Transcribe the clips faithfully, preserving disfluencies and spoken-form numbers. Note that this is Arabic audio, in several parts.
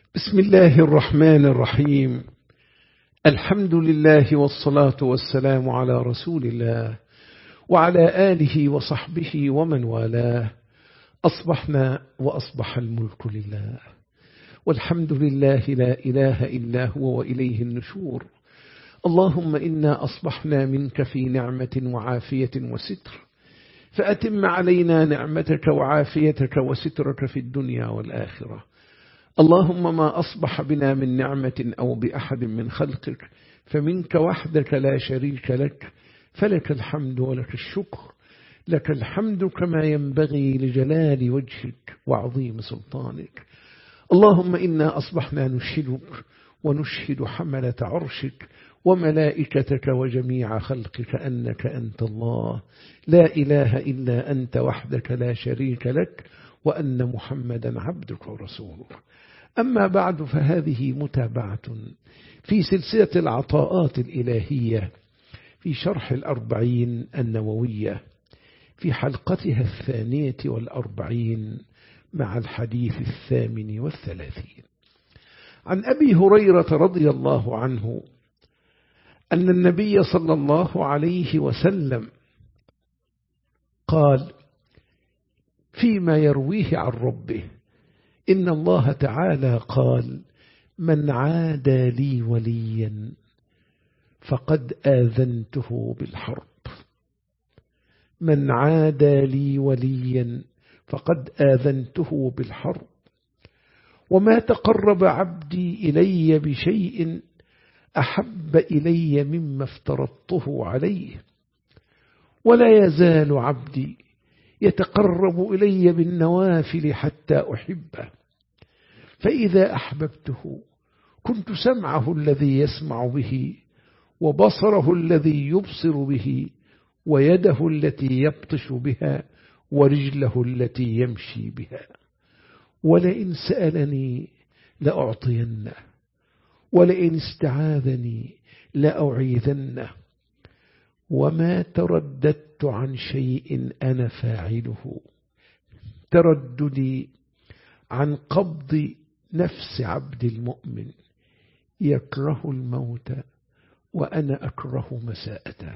بسم الله الرحمن الرحيم. الحمد لله والصلاة والسلام على رسول الله وعلى آله وصحبه ومن والاه. أصبحنا وأصبح الملك لله، والحمد لله لا إله إلا هو وإليه النشور. اللهم إنا أصبحنا منك في نعمة وعافية وستر، فأتم علينا نعمتك وعافيتك وسترك في الدنيا والآخرة. اللهم ما أصبح بنا من نعمة أو بأحد من خلقك فمنك وحدك لا شريك لك، فلك الحمد ولك الشكر. لك الحمد كما ينبغي لجلال وجهك وعظيم سلطانك. اللهم إنا أصبحنا نشهدك ونشهد حملة عرشك وملائكتك وجميع خلقك أنك أنت الله لا إله إلا أنت وحدك لا شريك لك، وأن محمدا عبدك ورسولك. أما بعد، فهذه متابعة في سلسلة العطاءات الإلهية في شرح الأربعين النووية في حلقتها الثانية والأربعين مع الحديث الثامن والثلاثين. عن أبي هريرة رضي الله عنه أن النبي صلى الله عليه وسلم قال فيما يرويه عن ربه: إن الله تعالى قال: من عادى لي وليا فقد آذنته بالحرب. من عادى لي وليا فقد آذنته بالحرب. وما تقرب عبدي إلي بشيء أحب إلي مما افترضته عليه، ولا يزال عبدي يتقرب إلي بالنوافل حتى أحبه، فإذا أحببته كنت سمعه الذي يسمع به، وبصره الذي يبصر به، ويده التي يبطش بها، ورجله التي يمشي بها. ولئن سألني لأعطينه، ولئن استعاذني لأعيذنه. وما ترددت عن شيء أنا فاعله ترددي عن قبض نفس عبد المؤمن يكره الموت وأنا أكره مساءته.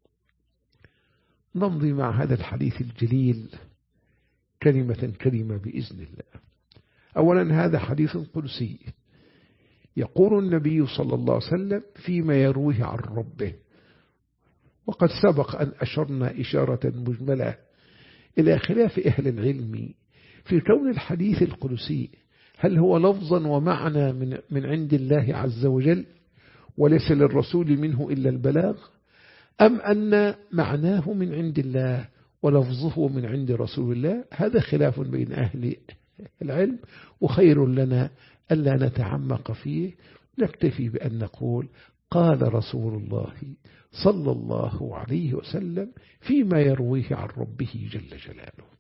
نمضي مع هذا الحديث الجليل كلمة كلمة بإذن الله. أولا، هذا حديث قدسي يقول النبي صلى الله عليه وسلم فيما يرويه عن ربه، وقد سبق أن أشرنا إشارة مجملة إلى خلاف أهل العلم في كون الحديث القدسي هل هو لفظا ومعنى من, من عند الله عز وجل وليس للرسول منه إلا البلاغ، أم أن معناه من عند الله ولفظه من عند رسول الله. هذا خلاف بين أهل العلم، وخير لنا ألا نتعمق فيه، نكتفي بأن نقول قال رسول الله صلى الله عليه وسلم فيما يرويه عن ربه جل جلاله: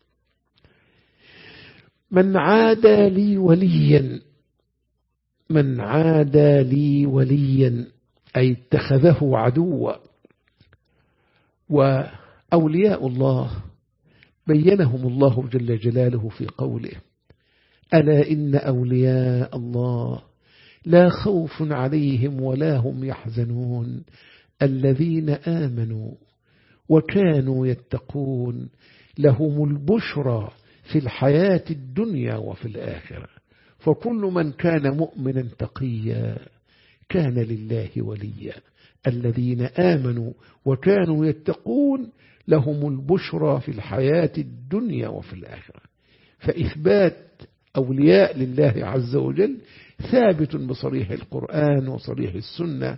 من عادى لي وليا من عادى لي وليا أي اتخذه عدوا. وأولياء الله بينهم الله جل جلاله في قوله: ألا إن أولياء الله لا خوف عليهم ولا هم يحزنون الذين آمنوا وكانوا يتقون لهم البشرى في الحياة الدنيا وفي الآخرة. فكل من كان مؤمنا تقيا كان لله وليا. الذين آمنوا وكانوا يتقون لهم البشرى في الحياة الدنيا وفي الآخرة. فإثبات أولياء لله عز وجل ثابت بصريح القرآن وصريح السنة.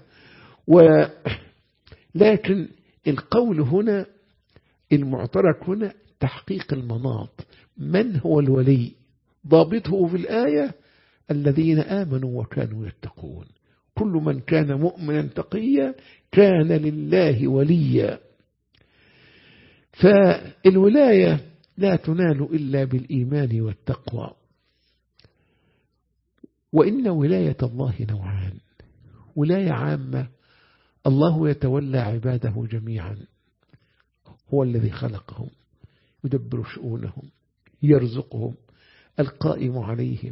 ولكن القول هنا المعترك هنا تحقيق المناط. من هو الولي؟ ضابطه في الآية الذين آمنوا وكانوا يتقون. كل من كان مؤمنا تقيا كان لله وليا. فالولاية لا تنال إلا بالإيمان والتقوى. وإن ولاية الله نوعان: ولاية عامة الله يتولى عباده جميعا، هو الذي خلقهم يدبر شؤونهم يرزقهم القائم عليهم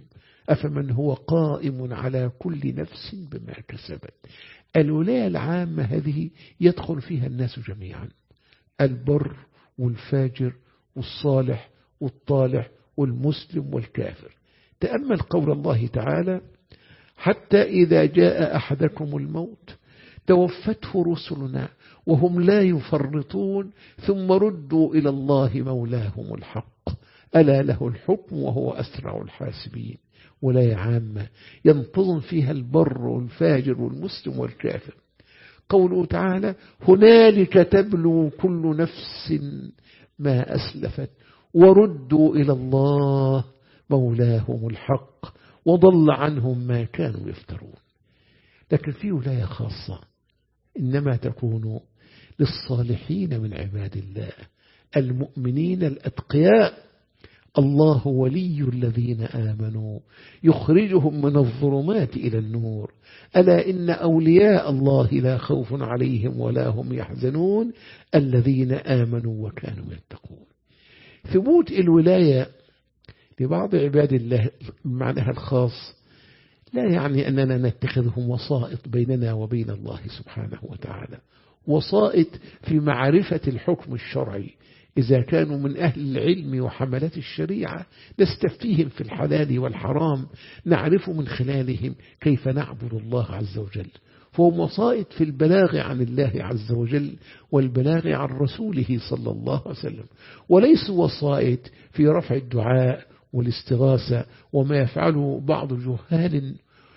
أفمن هو قائم على كل نفس بما كسبت. الولاية العامة هذه يدخل فيها الناس جميعا، البر والفاجر والصالح والطالح والمسلم والكافر. تأمل قول الله تعالى: حتى إذا جاء أحدكم الموت توفته رسلنا وهم لا يفرطون ثم ردوا إلى الله مولاهم الحق ألا له الحكم وهو أسرع الحاسبين. ولاية عامة ينتظم فيها البر والفاجر والمسلم والكافر. قوله تعالى: هنالك تبلو كل نفس ما أسلفت وردوا إلى الله مولاهم الحق وضل عنهم ما كانوا يفترون. لكن في ولاية خاصة إنما تكون للصالحين من عباد الله المؤمنين الأتقياء. الله ولي الذين آمنوا يخرجهم من الظلمات إلى النور ألا إن أولياء الله لا خوف عليهم ولا هم يحزنون الذين آمنوا وكانوا يتقون. ثبوت الولاية لبعض عباد الله معناها الخاص لا يعني أننا نتخذهم وسائط بيننا وبين الله سبحانه وتعالى، وسائط في معرفة الحكم الشرعي. إذا كانوا من أهل العلم وحملة الشريعة نستفتيهم في الحلال والحرام، نعرف من خلالهم كيف نعبد الله عز وجل. فهم وسائط في البلاغ عن الله عز وجل والبلاغ عن رسوله صلى الله عليه وسلم، وليسوا وسائط في رفع الدعاء والاستغاثة وما يفعله بعض الجهال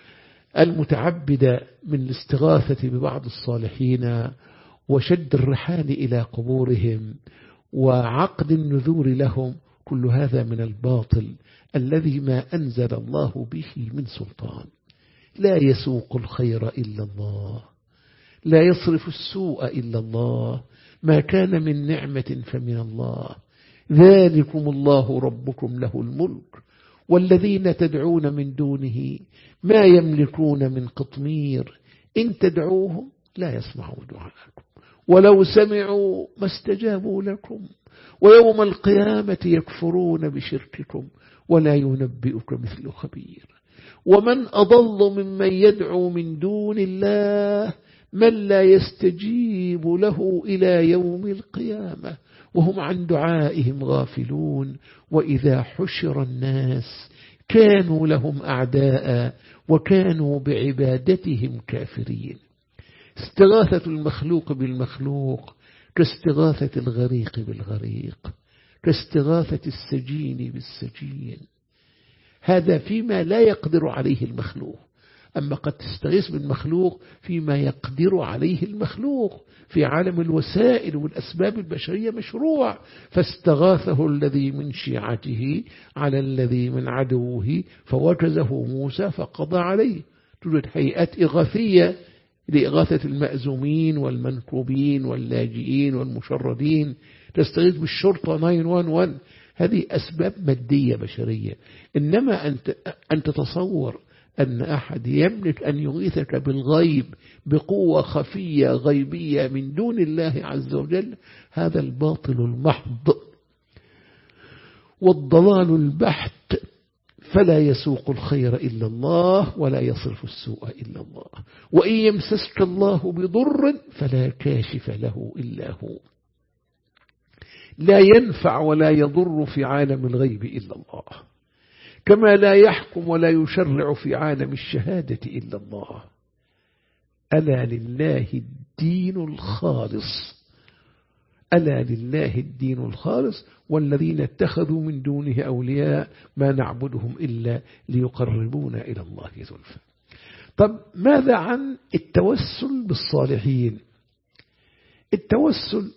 المتعبدة من الاستغاثة ببعض الصالحين وشد الرحال إلى قبورهم وعقد النذور لهم. كل هذا من الباطل الذي ما أنزل الله به من سلطان. لا يسوق الخير إلا الله، لا يصرف السوء إلا الله، ما كان من نعمة فمن الله. ذلكم الله ربكم له الملك والذين تدعون من دونه ما يملكون من قطمير إن تدعوهم لا يسمعوا دعاءكم ولو سمعوا ما استجابوا لكم ويوم القيامة يكفرون بشرككم ولا ينبئك مثل خبير. ومن أضل ممن يدعو من دون الله من لا يستجيب له إلى يوم القيامة وهم عن دعائهم غافلون. وإذا حشر الناس كانوا لهم أعداء وكانوا بعبادتهم كافرين. استغاثة المخلوق بالمخلوق كاستغاثة الغريق بالغريق، كاستغاثة السجين بالسجين. هذا فيما لا يقدر عليه المخلوق. أما قد تستغيث بالمخلوق فيما يقدر عليه المخلوق. في عالم الوسائل والأسباب البشرية مشروع. فاستغاثه الذي من شيعته على الذي من عدوه فوكزه موسى فقضى عليه. توجد هيئات إغاثية لإغاثة المأزومين والمنكوبين واللاجئين والمشردين. تستغيث بالشرطة تسعة واحد واحد. هذه أسباب مادية بشرية. إنما أنت أن تتصور أن أحد يملك أن يغيثك بالغيب بقوة خفية غيبية من دون الله عز وجل، هذا الباطل المحض والضلال البحت. فلا يسوق الخير إلا الله ولا يصرف السوء إلا الله. وإن يمسسك الله بضر فلا كاشف له إلا هو. لا ينفع ولا يضر في عالم الغيب إلا الله، كما لا يحكم ولا يشرع في عالم الشهادة إلا الله. ألا لله الدين الخالص، ألا لله الدين الخالص والذين اتخذوا من دونه أولياء ما نعبدهم إلا ليقربونا إلى الله زلفى. طب ماذا عن التوسل بالصالحين؟ التوسل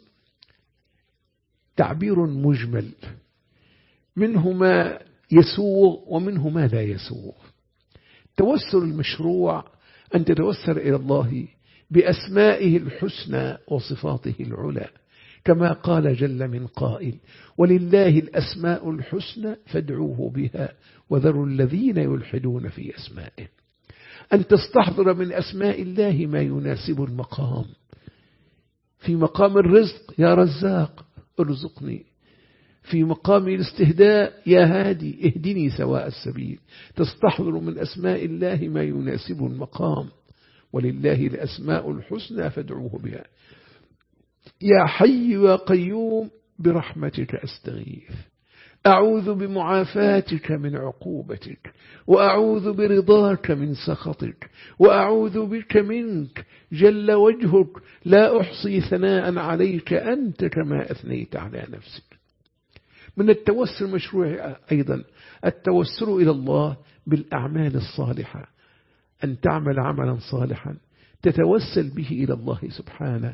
تعبير مجمل، منه ما يسوغ ومنه ما لا يسوغ. التوسل المشروع أن تتوسل إلى الله بأسمائه الحسنى وصفاته العلى، كما قال جل من قائل: ولله الأسماء الحسنى فادعوه بها وذروا الذين يلحدون في أسمائه. أن تستحضر من أسماء الله ما يناسب المقام. في مقام الرزق: يا رزاق ارزقني. في مقام الاستهداء يا هادي اهدني سواء السبيل، تستحضر من أسماء الله ما يناسب المقام، ولله الأسماء الحسنى فادعوه بها. يا حي يا قيوم برحمتك أستغيث، أعوذ بمعافاتك من عقوبتك، وأعوذ برضاك من سخطك، وأعوذ بك منك جل وجهك، لا أحصي ثناء عليك أنت كما أثنيت على نفسك. من التوسل مشروع أيضا التوسل إلى الله بالأعمال الصالحة، أن تعمل عملا صالحا تتوسل به إلى الله سبحانه،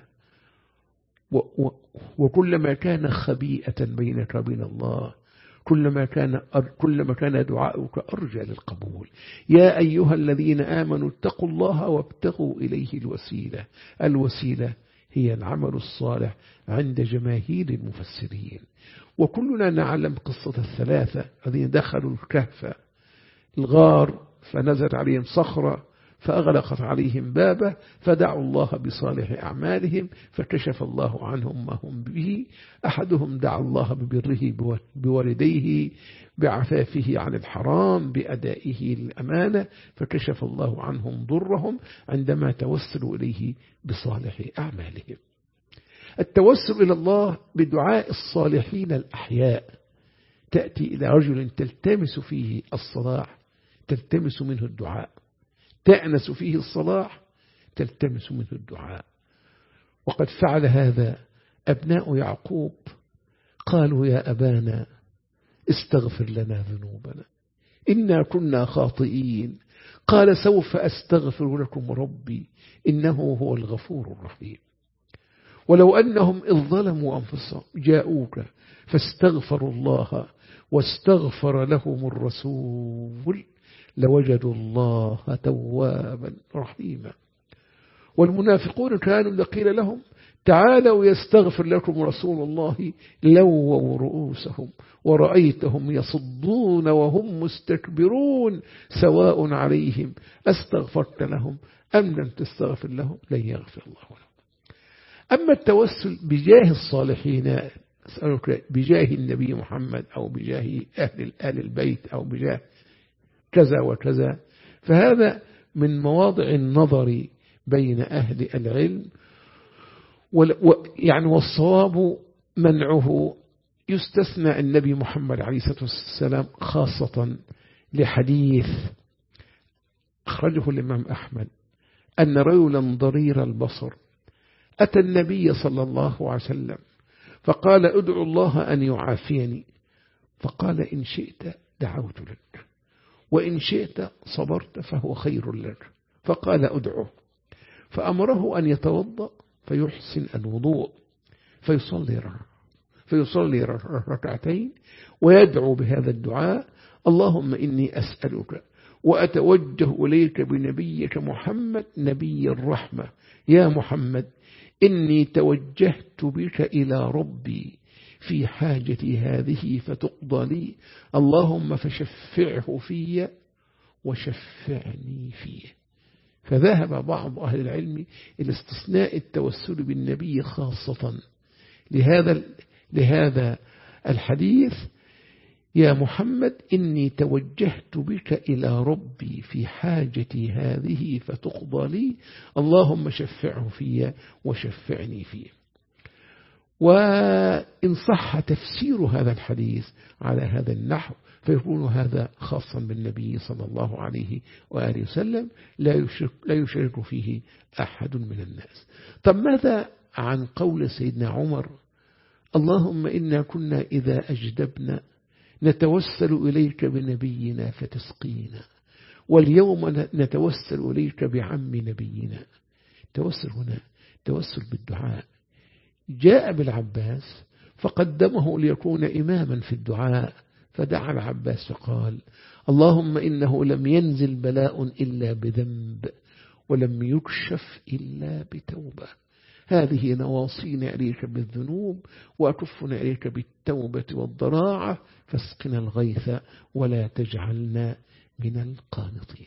وكلما كان خبيئة بينك وبين الله كلما كان كلما كان دعاؤك أرجى للقبول. يا أيها الذين آمنوا اتقوا الله وابتغوا إليه الوسيلة. الوسيلة هي العمل الصالح عند جماهير المفسرين. وكلنا نعلم قصة الثلاثة الذين دخلوا الكهف الغار فنزلت عليهم صخرة فأغلقت عليهم بابه، فدعوا الله بصالح أعمالهم فكشف الله عنهم ما هم به. أحدهم دعا الله ببره بوالديه، بعفافه عن الحرام، بأدائه الأمانة، فكشف الله عنهم ضرهم عندما توسلوا إليه بصالح أعمالهم. التوسل إلى الله بدعاء الصالحين الأحياء، تأتي إلى رجل تلتمس فيه الصلاح تلتمس منه الدعاء، تأنس فيه الصلاح تلتمس منه الدعاء. وقد فعل هذا أبناء يعقوب، قالوا يا أبانا استغفر لنا ذنوبنا إنا كنا خاطئين، قال سوف أستغفر لكم ربي إنه هو الغفور الرحيم. ولو أنهم إذ ظلموا أنفسهم جاءوك فاستغفروا الله واستغفر لهم الرسول لوجدوا الله توابا رحيما. والمنافقون كانوا إذا قيل لهم تعالوا يستغفر لكم رسول الله لووا رؤوسهم ورأيتهم يصدون وهم مستكبرون سواء عليهم أستغفرت لهم أم لم تستغفر لهم لن يغفر الله لهم. أما التوسل بجاه الصالحين، أسألك بجاه النبي محمد أو بجاه أهل آل البيت أو بجاه كذا وكذا، فهذا من مواضع النظر بين أهل العلم، يعني والصواب منعه. يستثنى النبي محمد عليه الصلاة والسلام خاصة لحديث أخرجه الإمام أحمد أن رجلا ضرير البصر أتى النبي صلى الله عليه وسلم فقال ادعو الله أن يعافيني، فقال إن شئت دعوت لك وإن شئت صبرت فهو خير لك، فقال ادعوه، فأمره أن يتوضأ فيحسن الوضوء فيصلي فيصلي ركعتين ويدعو بهذا الدعاء: اللهم إني أسألك وأتوجه إليك بنبيك محمد نبي الرحمة، يا محمد إني توجهت بك إلى ربي في حاجتي هذه فتقضى لي، اللهم فشفعه في وشفعني فيه. فذهب بعض أهل العلم إلى استثناء التوسل بالنبي خاصة لهذا لهذا الحديث: يا محمد إني توجهت بك إلى ربي في حاجتي هذه فتقضى لي، اللهم شفعه في وشفعني فيه. وإن صح تفسير هذا الحديث على هذا النحو فيكون هذا خاصا بالنبي صلى الله عليه وآله وسلم، لا يشرك, لا يشرك فيه أحد من الناس. طب ماذا عن قول سيدنا عمر: اللهم إنا كنا إذا أجدبنا نتوسل إليك بنبينا فتسقينا، واليوم نتوسل إليك بعم نبينا. توسل هنا توسل بالدعاء، جاء بالعباس فقدمه ليكون إماما في الدعاء، فدعا العباس فقال: اللهم إنه لم ينزل بلاء إلا بذنب ولم يكشف إلا بتوبة، هذه نواصينا إليك بالذنوب وأكفنا إليك بالتوبة والضراعة، فاسقنا الغيث ولا تجعلنا من القانطين.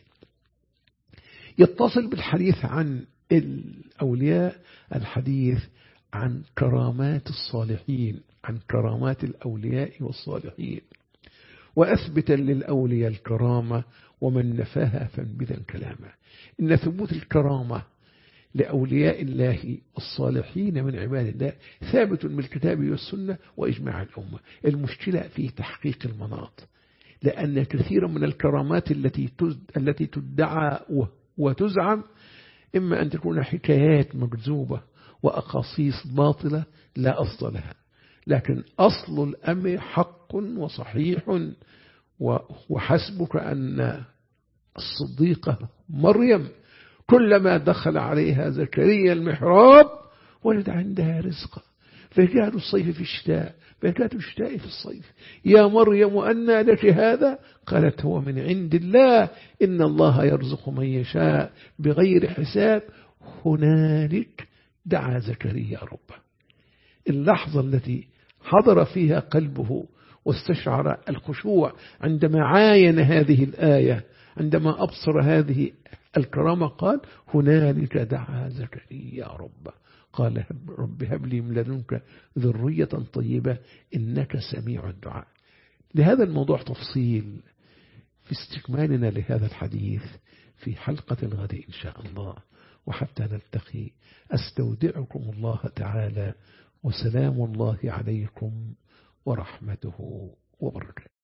يتصل بالحديث عن الأولياء الحديث عن كرامات الصالحين عن كرامات الأولياء والصالحين، وأثبتا للأولياء الكرامة، ومن نفاها فانبذا كلامه. إن ثبوت الكرامة لأولياء الله الصالحين من عباد الله ثابت من الكتاب والسنة وإجماع الأمة. المشكلة في تحقيق المناط، لأن كثيرا من الكرامات التي التي تدعى وتزعم إما أن تكون حكايات مكذوبة وأقاصيص باطلة لا أصل لها، لكن أصل الأمر حق وصحيح. وحسبك أن الصديقة مريم كلما دخل عليها زكريا المحراب ولد عندها رزقا، فكاد الصيف في الشتاء فكاد الشتاء في الصيف. يا مريم أنى لك هذا؟ قالت هو من عند الله إن الله يرزق من يشاء بغير حساب. هنالك دعا زكريا ربه. اللحظة التي حضر فيها قلبه واستشعر الخشوع عندما عاين هذه الآية، عندما أبصر هذه الكرامة، قال هنالك دعا زكريا ربه، قال رب هب لي من لدنك ذرية طيبة إنك سميع الدعاء. لهذا الموضوع تفصيل في استكمالنا لهذا الحديث في حلقة الغد إن شاء الله. وحتى نلتقي أستودعكم الله تعالى، وسلام الله عليكم ورحمته وبركاته.